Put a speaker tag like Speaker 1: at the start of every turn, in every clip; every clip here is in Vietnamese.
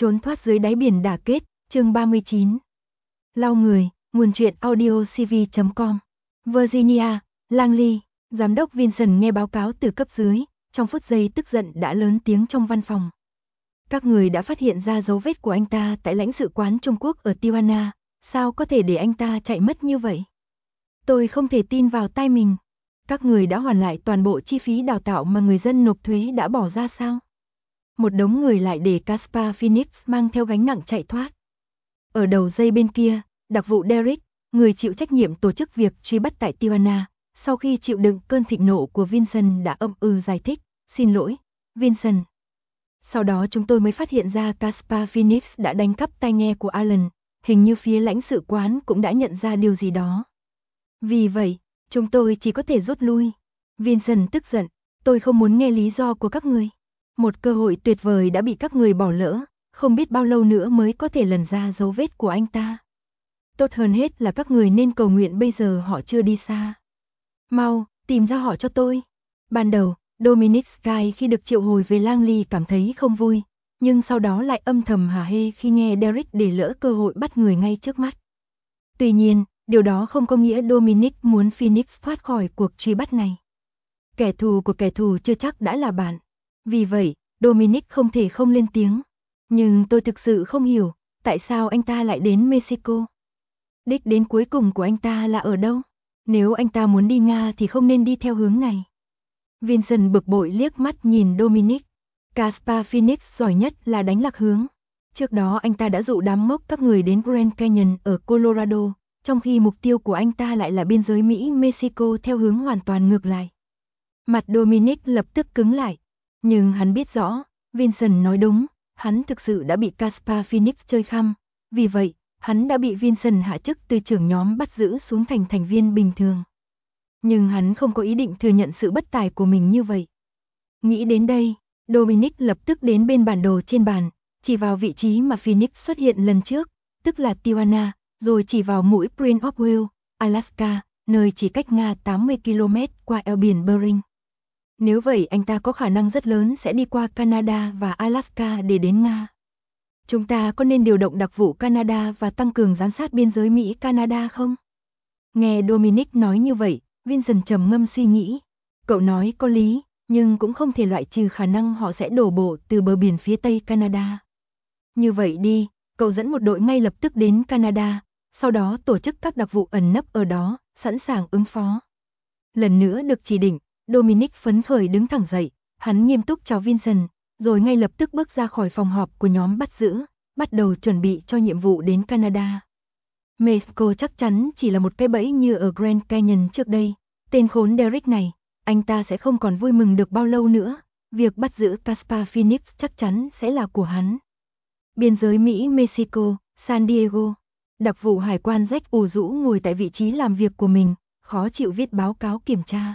Speaker 1: Trốn thoát dưới đáy biển đả kết, chương 39. Lau người, nguồn truyện audio cv.com. Virginia, Langley, giám đốc Vincent nghe báo cáo từ cấp dưới, trong phút giây tức giận đã lớn tiếng trong văn phòng. Các người đã phát hiện ra dấu vết của anh ta tại lãnh sự quán Trung Quốc ở Tijuana, sao có thể để anh ta chạy mất như vậy? Tôi không thể tin vào tai mình. Các người đã hoàn lại toàn bộ chi phí đào tạo mà người dân nộp thuế đã bỏ ra sao? Một đống người lại để Caspar Phoenix mang theo gánh nặng chạy thoát. Ở đầu dây bên kia, đặc vụ Derek, người chịu trách nhiệm tổ chức việc truy bắt tại Tijuana, sau khi chịu đựng cơn thịnh nộ của Vincent đã giải thích, xin lỗi, Vincent. Sau đó chúng tôi mới phát hiện ra Caspar Phoenix đã đánh cắp tai nghe của Alan, hình như phía lãnh sự quán cũng đã nhận ra điều gì đó. Vì vậy, chúng tôi chỉ có thể rút lui. Vincent tức giận, tôi không muốn nghe lý do của các người. Một cơ hội tuyệt vời đã bị các người bỏ lỡ, không biết bao lâu nữa mới có thể lần ra dấu vết của anh ta. Tốt hơn hết là các người nên cầu nguyện bây giờ họ chưa đi xa. Mau, tìm ra họ cho tôi. Ban đầu, Dominic Sky khi được triệu hồi về Langley cảm thấy không vui, nhưng sau đó lại âm thầm hả hê khi nghe Derek để lỡ cơ hội bắt người ngay trước mắt. Tuy nhiên, điều đó không có nghĩa Dominic muốn Phoenix thoát khỏi cuộc truy bắt này. Kẻ thù của kẻ thù chưa chắc đã là bạn. Vì vậy, Dominic không thể không lên tiếng. Nhưng tôi thực sự không hiểu, tại sao anh ta lại đến Mexico? Đích đến cuối cùng của anh ta là ở đâu? Nếu anh ta muốn đi Nga thì không nên đi theo hướng này. Vincent bực bội liếc mắt nhìn Dominic. Caspar Phoenix giỏi nhất là đánh lạc hướng. Trước đó anh ta đã dụ đám mốc các người đến Grand Canyon ở Colorado, trong khi mục tiêu của anh ta lại là biên giới Mỹ-Mexico theo hướng hoàn toàn ngược lại. Mặt Dominic lập tức cứng lại. Nhưng hắn biết rõ, Vincent nói đúng, hắn thực sự đã bị Caspar Phoenix chơi khăm. Vì vậy, hắn đã bị Vincent hạ chức từ trưởng nhóm bắt giữ xuống thành thành viên bình thường. Nhưng hắn không có ý định thừa nhận sự bất tài của mình như vậy. Nghĩ đến đây, Dominic lập tức đến bên bản đồ trên bàn, chỉ vào vị trí mà Phoenix xuất hiện lần trước, tức là Tijuana, rồi chỉ vào mũi Prince of Wales, Alaska, nơi chỉ cách Nga 80 km qua eo biển Bering. Nếu vậy anh ta có khả năng rất lớn sẽ đi qua Canada và Alaska để đến Nga. Chúng ta có nên điều động đặc vụ Canada và tăng cường giám sát biên giới Mỹ-Canada không? Nghe Dominic nói như vậy, Vincent trầm ngâm suy nghĩ. Cậu nói có lý, nhưng cũng không thể loại trừ khả năng họ sẽ đổ bộ từ bờ biển phía Tây Canada. Như vậy đi, cậu dẫn một đội ngay lập tức đến Canada, sau đó tổ chức các đặc vụ ẩn nấp ở đó, sẵn sàng ứng phó. Lần nữa được chỉ định, Dominic phấn khởi đứng thẳng dậy, hắn nghiêm túc chào Vincent, rồi ngay lập tức bước ra khỏi phòng họp của nhóm bắt giữ, bắt đầu chuẩn bị cho nhiệm vụ đến Canada. Mexico chắc chắn chỉ là một cái bẫy như ở Grand Canyon trước đây. Tên khốn Derek này, anh ta sẽ không còn vui mừng được bao lâu nữa. Việc bắt giữ Caspar Phoenix chắc chắn sẽ là của hắn. Biên giới Mỹ-Mexico, San Diego. Đặc vụ hải quan Jack ủ rũ ngồi tại vị trí làm việc của mình, khó chịu viết báo cáo kiểm tra.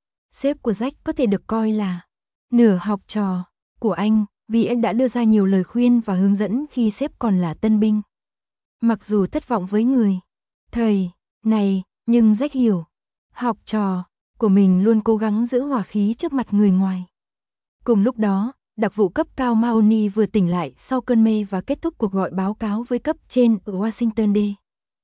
Speaker 1: Sếp của Jack có thể được coi là nửa học trò của anh, vì anh đã đưa ra nhiều lời khuyên và hướng dẫn khi sếp còn là tân binh. Mặc dù thất vọng với người thầy này, nhưng Jack hiểu, học trò của mình luôn cố gắng giữ hòa khí trước mặt người ngoài. Cùng lúc đó, đặc vụ cấp cao Mahoney vừa tỉnh lại sau cơn mê và kết thúc cuộc gọi báo cáo với cấp trên ở Washington D.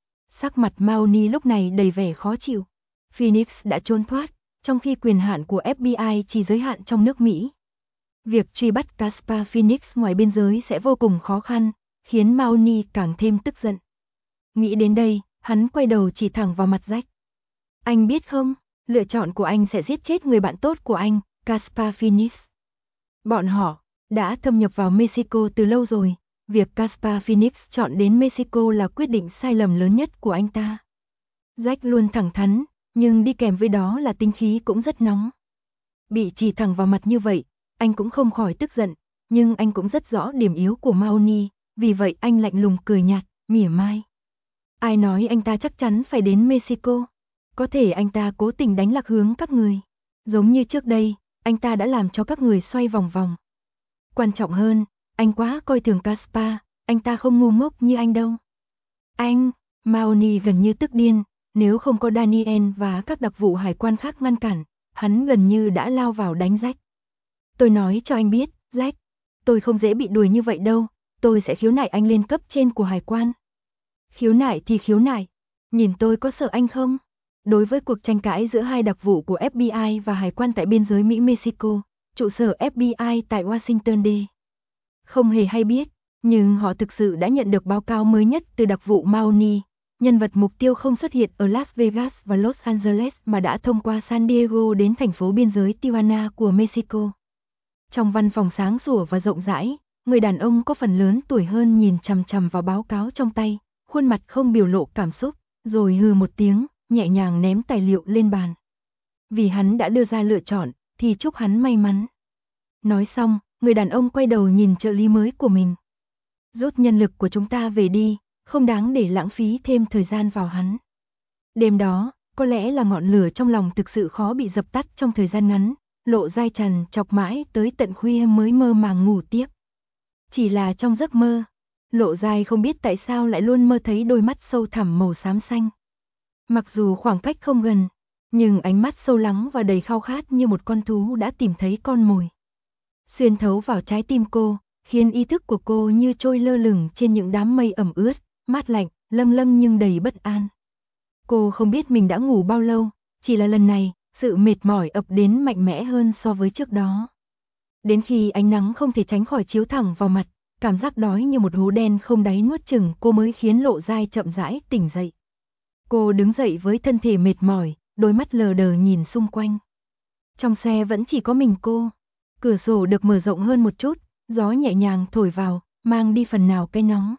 Speaker 1: Sắc mặt Mahoney lúc này đầy vẻ khó chịu. Phoenix đã trốn thoát, trong khi quyền hạn của FBI chỉ giới hạn trong nước Mỹ. Việc truy bắt Caspar Phoenix ngoài biên giới sẽ vô cùng khó khăn, khiến Mahoney càng thêm tức giận. Nghĩ đến đây, hắn quay đầu chỉ thẳng vào mặt Jack. Anh biết không, lựa chọn của anh sẽ giết chết người bạn tốt của anh, Caspar Phoenix. Bọn họ đã thâm nhập vào Mexico từ lâu rồi, việc Caspar Phoenix chọn đến Mexico là quyết định sai lầm lớn nhất của anh ta. Jack luôn thẳng thắn, nhưng đi kèm với đó là tính khí cũng rất nóng. Bị chỉ thẳng vào mặt như vậy, anh cũng không khỏi tức giận, nhưng anh cũng rất rõ điểm yếu của Mahoney, vì vậy anh lạnh lùng cười nhạt, mỉa mai. Ai nói anh ta chắc chắn phải đến Mexico? Có thể anh ta cố tình đánh lạc hướng các người. Giống như trước đây, anh ta đã làm cho các người xoay vòng vòng. Quan trọng hơn, anh quá coi thường Caspar, anh ta không ngu ngốc như anh đâu. Anh, Mahoney gần như tức điên, nếu không có Daniel và các đặc vụ hải quan khác ngăn cản, hắn gần như đã lao vào đánh Jack. Tôi nói cho anh biết, Jack, tôi không dễ bị đuổi như vậy đâu, tôi sẽ khiếu nại anh lên cấp trên của hải quan. Khiếu nại thì khiếu nại, nhìn tôi có sợ anh không? Đối với cuộc tranh cãi giữa hai đặc vụ của FBI và hải quan tại biên giới Mỹ-Mexico, trụ sở FBI tại Washington D. Không hề hay biết, nhưng họ thực sự đã nhận được báo cáo mới nhất từ đặc vụ Mahoney, nhân vật mục tiêu không xuất hiện ở Las Vegas và Los Angeles mà đã thông qua San Diego đến thành phố biên giới Tijuana của Mexico. Trong văn phòng sáng sủa và rộng rãi, người đàn ông có phần lớn tuổi hơn nhìn chằm chằm vào báo cáo trong tay, khuôn mặt không biểu lộ cảm xúc, rồi hừ một tiếng, nhẹ nhàng ném tài liệu lên bàn. Vì hắn đã đưa ra lựa chọn, thì chúc hắn may mắn. Nói xong, người đàn ông quay đầu nhìn trợ lý mới của mình. Rút nhân lực của chúng ta về đi, không đáng để lãng phí thêm thời gian vào hắn. Đêm đó, có lẽ là ngọn lửa trong lòng thực sự khó bị dập tắt trong thời gian ngắn, Lộ Giai trằn trọc mãi tới tận khuya mới mơ màng ngủ tiếp. Chỉ là trong giấc mơ, Lộ Giai không biết tại sao lại luôn mơ thấy đôi mắt sâu thẳm màu xám xanh. Mặc dù khoảng cách không gần, nhưng ánh mắt sâu lắng và đầy khao khát như một con thú đã tìm thấy con mồi. Xuyên thấu vào trái tim cô, khiến ý thức của cô như trôi lơ lửng trên những đám mây ẩm ướt, mát lạnh, lâng lâng nhưng đầy bất an. Cô không biết mình đã ngủ bao lâu, chỉ là lần này, sự mệt mỏi ập đến mạnh mẽ hơn so với trước đó. Đến khi ánh nắng không thể tránh khỏi chiếu thẳng vào mặt, cảm giác đói như một hố đen không đáy nuốt chửng cô mới khiến Lộ Giai chậm rãi tỉnh dậy. Cô đứng dậy với thân thể mệt mỏi, đôi mắt lờ đờ nhìn xung quanh. Trong xe vẫn chỉ có mình cô. Cửa sổ được mở rộng hơn một chút, gió nhẹ nhàng thổi vào, mang đi phần nào cái nóng.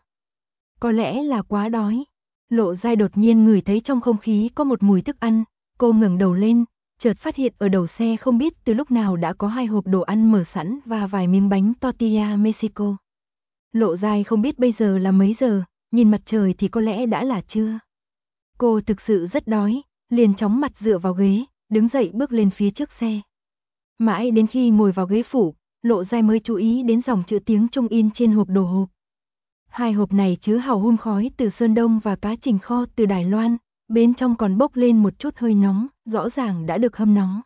Speaker 1: Có lẽ là quá đói. Lộ Giai đột nhiên ngửi thấy trong không khí có một mùi thức ăn, cô ngẩng đầu lên, chợt phát hiện ở đầu xe không biết từ lúc nào đã có 2 hộp đồ ăn mở sẵn và vài miếng bánh tortilla Mexico. Lộ Giai không biết bây giờ là mấy giờ, nhìn mặt trời thì có lẽ đã là trưa. Cô thực sự rất đói, liền chóng mặt dựa vào ghế, đứng dậy bước lên phía trước xe. Mãi đến khi ngồi vào ghế phụ, Lộ Giai mới chú ý đến dòng chữ tiếng Trung in trên hộp đồ hộp. 2 hộp này chứa hàu hun khói từ Sơn Đông và cá trình kho từ Đài Loan, bên trong còn bốc lên một chút hơi nóng, rõ ràng đã được hâm nóng.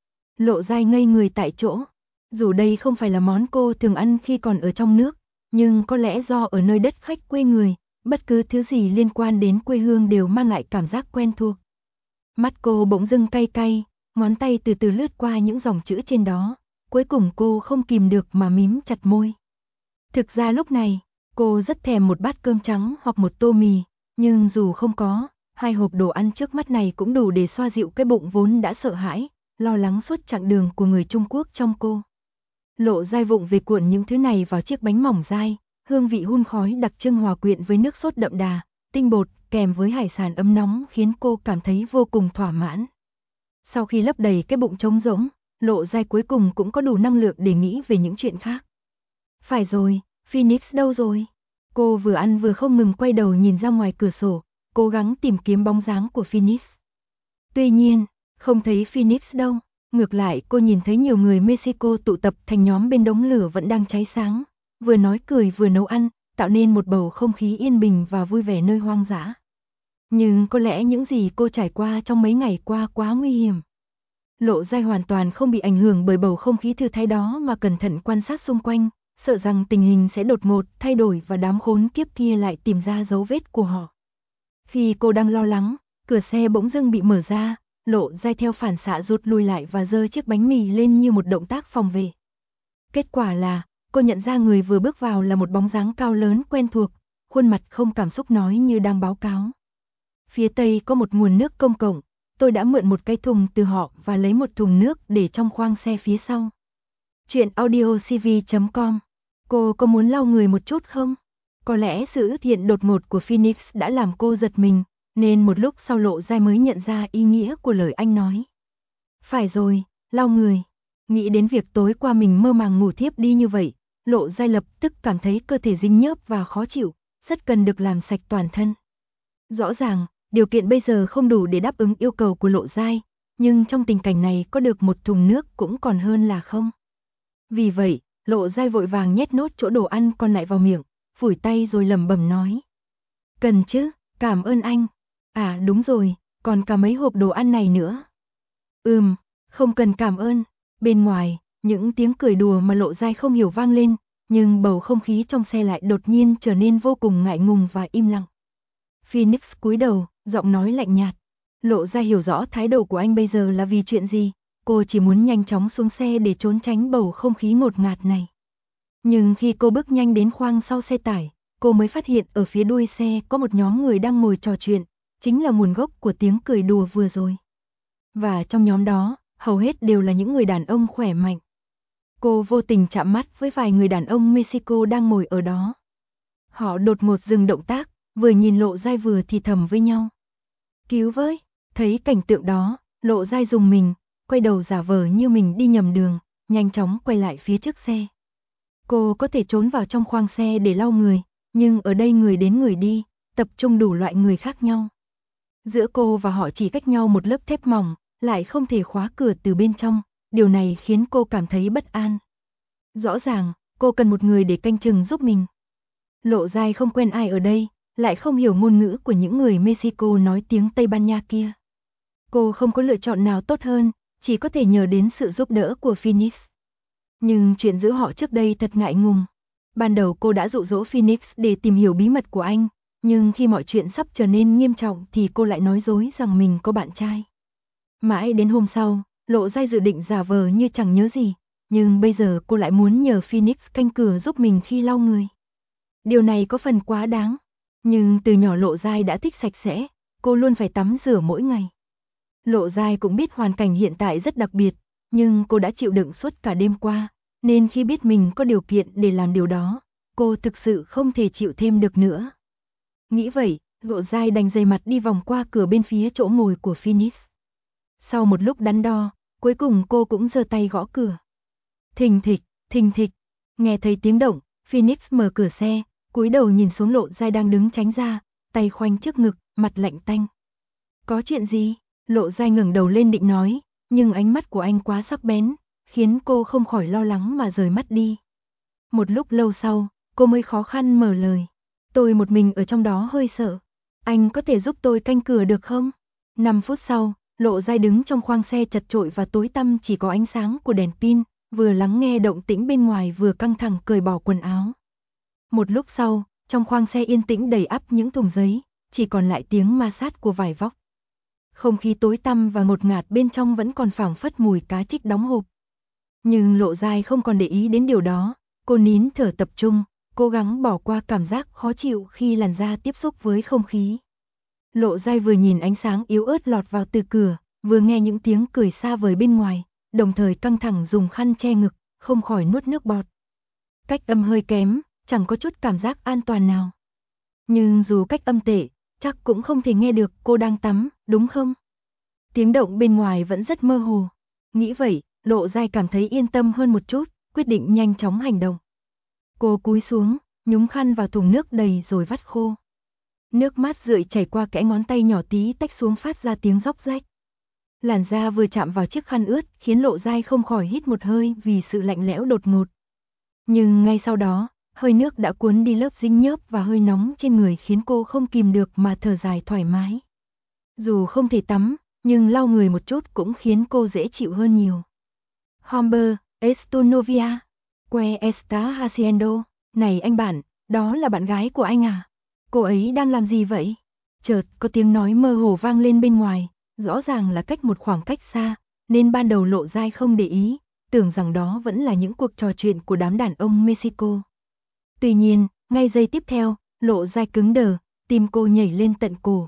Speaker 1: Lộ Giai ngây người tại chỗ, dù đây không phải là món cô thường ăn khi còn ở trong nước, nhưng có lẽ do ở nơi đất khách quê người, bất cứ thứ gì liên quan đến quê hương đều mang lại cảm giác quen thuộc. Mắt cô bỗng dưng cay cay, ngón tay từ từ lướt qua những dòng chữ trên đó, cuối cùng cô không kìm được mà mím chặt môi. Thực ra lúc này, cô rất thèm một bát cơm trắng hoặc một tô mì, nhưng dù không có, 2 hộp đồ ăn trước mắt này cũng đủ để xoa dịu cái bụng vốn đã sợ hãi, lo lắng suốt chặng đường của người Trung Quốc trong cô. Lộ Giai vụng về cuộn những thứ này vào chiếc bánh mỏng dai, hương vị hun khói đặc trưng hòa quyện với nước sốt đậm đà, tinh bột kèm với hải sản ấm nóng khiến cô cảm thấy vô cùng thỏa mãn. Sau khi lấp đầy cái bụng trống rỗng, Lộ Giai cuối cùng cũng có đủ năng lượng để nghĩ về những chuyện khác. Phải rồi, Phoenix đâu rồi? Cô vừa ăn vừa không ngừng quay đầu nhìn ra ngoài cửa sổ, cố gắng tìm kiếm bóng dáng của Phoenix. Tuy nhiên, không thấy Phoenix đâu, ngược lại cô nhìn thấy nhiều người Mexico tụ tập thành nhóm bên đống lửa vẫn đang cháy sáng, vừa nói cười vừa nấu ăn, tạo nên một bầu không khí yên bình và vui vẻ nơi hoang dã. Nhưng có lẽ những gì cô trải qua trong mấy ngày qua quá nguy hiểm. Lộ Giai hoàn toàn không bị ảnh hưởng bởi bầu không khí thư thái đó mà cẩn thận quan sát xung quanh, sợ rằng tình hình sẽ đột ngột thay đổi và đám khốn kiếp kia lại tìm ra dấu vết của họ. Khi cô đang lo lắng, cửa xe bỗng dưng bị mở ra, Lộ Giai theo phản xạ rút lui lại và giơ chiếc bánh mì lên như một động tác phòng vệ. Kết quả là, cô nhận ra người vừa bước vào là một bóng dáng cao lớn quen thuộc, khuôn mặt không cảm xúc nói như đang báo cáo. Phía Tây có một nguồn nước công cộng, tôi đã mượn một cái thùng từ họ và lấy một thùng nước để trong khoang xe phía sau. Chuyện audiocv.com. Cô có muốn lau người một chút không? Có lẽ sự xuất hiện đột ngột của Phoenix đã làm cô giật mình, nên một lúc sau Lộ Giai mới nhận ra ý nghĩa của lời anh nói. Phải rồi, lau người. Nghĩ đến việc tối qua mình mơ màng ngủ thiếp đi như vậy, Lộ Giai lập tức cảm thấy cơ thể dính nhớp và khó chịu, rất cần được làm sạch toàn thân. Rõ ràng, điều kiện bây giờ không đủ để đáp ứng yêu cầu của Lộ Giai, nhưng trong tình cảnh này có được một thùng nước cũng còn hơn là không. Vì vậy, Lộ Giai vội vàng nhét nốt chỗ đồ ăn còn lại vào miệng, phủi tay rồi lẩm bẩm nói. Cần chứ, cảm ơn anh. À đúng rồi, còn cả mấy hộp đồ ăn này nữa. Không cần cảm ơn. Bên ngoài, những tiếng cười đùa mà Lộ Giai không hiểu vang lên, nhưng bầu không khí trong xe lại đột nhiên trở nên vô cùng ngại ngùng và im lặng. Phoenix cúi đầu, giọng nói lạnh nhạt. Lộ ra hiểu rõ thái độ của anh bây giờ là vì chuyện gì, cô chỉ muốn nhanh chóng xuống xe để trốn tránh bầu không khí ngột ngạt này. Nhưng khi cô bước nhanh đến khoang sau xe tải, cô mới phát hiện ở phía đuôi xe có một nhóm người đang ngồi trò chuyện, chính là nguồn gốc của tiếng cười đùa vừa rồi. Và trong nhóm đó, hầu hết đều là những người đàn ông khỏe mạnh. Cô vô tình chạm mắt với vài người đàn ông Mexico đang ngồi ở đó. Họ đột ngột dừng động tác, vừa nhìn Lộ Giai vừa thì thầm với nhau. Cứu với! Thấy cảnh tượng đó, Lộ Giai rùng mình, quay đầu giả vờ như mình đi nhầm đường, nhanh chóng quay lại phía trước xe. Cô có thể trốn vào trong khoang xe để lau người, nhưng ở đây người đến người đi, tập trung đủ loại người khác nhau. Giữa cô và họ chỉ cách nhau một lớp thép mỏng, lại không thể khóa cửa từ bên trong, điều này khiến cô cảm thấy bất an. Rõ ràng, cô cần một người để canh chừng giúp mình. Lộ Giai không quen ai ở đây, lại không hiểu ngôn ngữ của những người Mexico nói tiếng Tây Ban Nha kia. Cô không có lựa chọn nào tốt hơn, chỉ có thể nhờ đến sự giúp đỡ của Phoenix. Nhưng chuyện giữa họ trước đây thật ngại ngùng. Ban đầu cô đã dụ dỗ Phoenix để tìm hiểu bí mật của anh, nhưng khi mọi chuyện sắp trở nên nghiêm trọng thì cô lại nói dối rằng mình có bạn trai. Mãi đến hôm sau, Lộ Giai dự định giả vờ như chẳng nhớ gì, nhưng bây giờ cô lại muốn nhờ Phoenix canh cửa giúp mình khi lau người. Điều này có phần quá đáng, nhưng từ nhỏ Lộ Giai đã thích sạch sẽ, cô luôn phải tắm rửa mỗi ngày. Lộ Giai cũng biết hoàn cảnh hiện tại rất đặc biệt, nhưng cô đã chịu đựng suốt cả đêm qua, nên khi biết mình có điều kiện để làm điều đó, cô thực sự không thể chịu thêm được nữa. Nghĩ vậy, Lộ Giai đành dày mặt đi vòng qua cửa bên phía chỗ ngồi của Phoenix. Sau một lúc đắn đo, cuối cùng cô cũng giơ tay gõ cửa. Thình thịch, nghe thấy tiếng động, Phoenix mở cửa xe, cúi đầu nhìn xuống Lộ Giai đang đứng tránh ra, tay khoanh trước ngực, mặt lạnh tanh. Có chuyện gì? Lộ Giai ngẩng đầu lên định nói, nhưng ánh mắt của anh quá sắc bén, khiến cô không khỏi lo lắng mà rời mắt đi. Một lúc lâu sau, cô mới khó khăn mở lời. Tôi một mình ở trong đó hơi sợ. Anh có thể giúp tôi canh cửa được không? 5 phút sau, Lộ Giai đứng trong khoang xe chật chội và tối tăm chỉ có ánh sáng của đèn pin, vừa lắng nghe động tĩnh bên ngoài vừa căng thẳng cởi bỏ quần áo. Một lúc sau, trong khoang xe yên tĩnh đầy ắp những thùng giấy, chỉ còn lại tiếng ma sát của vải vóc. Không khí tối tăm và ngột ngạt bên trong vẫn còn phảng phất mùi cá trích đóng hộp. Nhưng Lộ Giai không còn để ý đến điều đó, cô nín thở tập trung, cố gắng bỏ qua cảm giác khó chịu khi làn da tiếp xúc với không khí. Lộ Giai vừa nhìn ánh sáng yếu ớt lọt vào từ cửa, vừa nghe những tiếng cười xa vời bên ngoài, đồng thời căng thẳng dùng khăn che ngực, không khỏi nuốt nước bọt. Cách âm hơi kém, chẳng có chút cảm giác an toàn nào. Nhưng dù cách âm tệ, chắc cũng không thể nghe được cô đang tắm, đúng không? Tiếng động bên ngoài vẫn rất mơ hồ. Nghĩ vậy, Lộ Giai cảm thấy yên tâm hơn một chút, quyết định nhanh chóng hành động. Cô cúi xuống, nhúng khăn vào thùng nước đầy rồi vắt khô. Nước mát rượi chảy qua kẽ ngón tay nhỏ tí tách xuống phát ra tiếng róc rách. Làn da vừa chạm vào chiếc khăn ướt khiến Lộ Giai không khỏi hít một hơi vì sự lạnh lẽo đột ngột. Nhưng ngay sau đó, hơi nước đã cuốn đi lớp dính nhớp và hơi nóng trên người khiến cô không kìm được mà thở dài thoải mái. Dù không thể tắm, nhưng lau người một chút cũng khiến cô dễ chịu hơn nhiều. Hombre, esto novia, que está haciendo? Này anh bạn, đó là bạn gái của anh à? Cô ấy đang làm gì vậy? Chợt có tiếng nói mơ hồ vang lên bên ngoài, rõ ràng là cách một khoảng cách xa, nên ban đầu Lộ Giai không để ý, tưởng rằng đó vẫn là những cuộc trò chuyện của đám đàn ông Mexico. Tuy nhiên, ngay giây tiếp theo, Lộ Giai cứng đờ, tim cô nhảy lên tận cổ.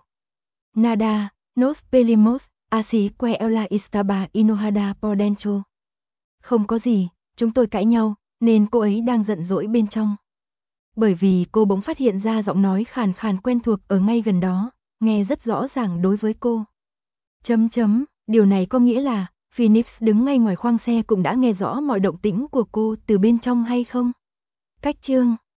Speaker 1: Nada, nos pelimos, así que ella estaba enojada por dentro. Không có gì, chúng tôi cãi nhau, nên cô ấy đang giận dỗi bên trong. Bởi vì cô bỗng phát hiện ra giọng nói khàn khàn quen thuộc ở ngay gần đó, nghe rất rõ ràng đối với cô. Điều này có nghĩa là Phoenix đứng ngay ngoài khoang xe cũng đã nghe rõ mọi động tĩnh của cô từ bên trong hay không? Cách chương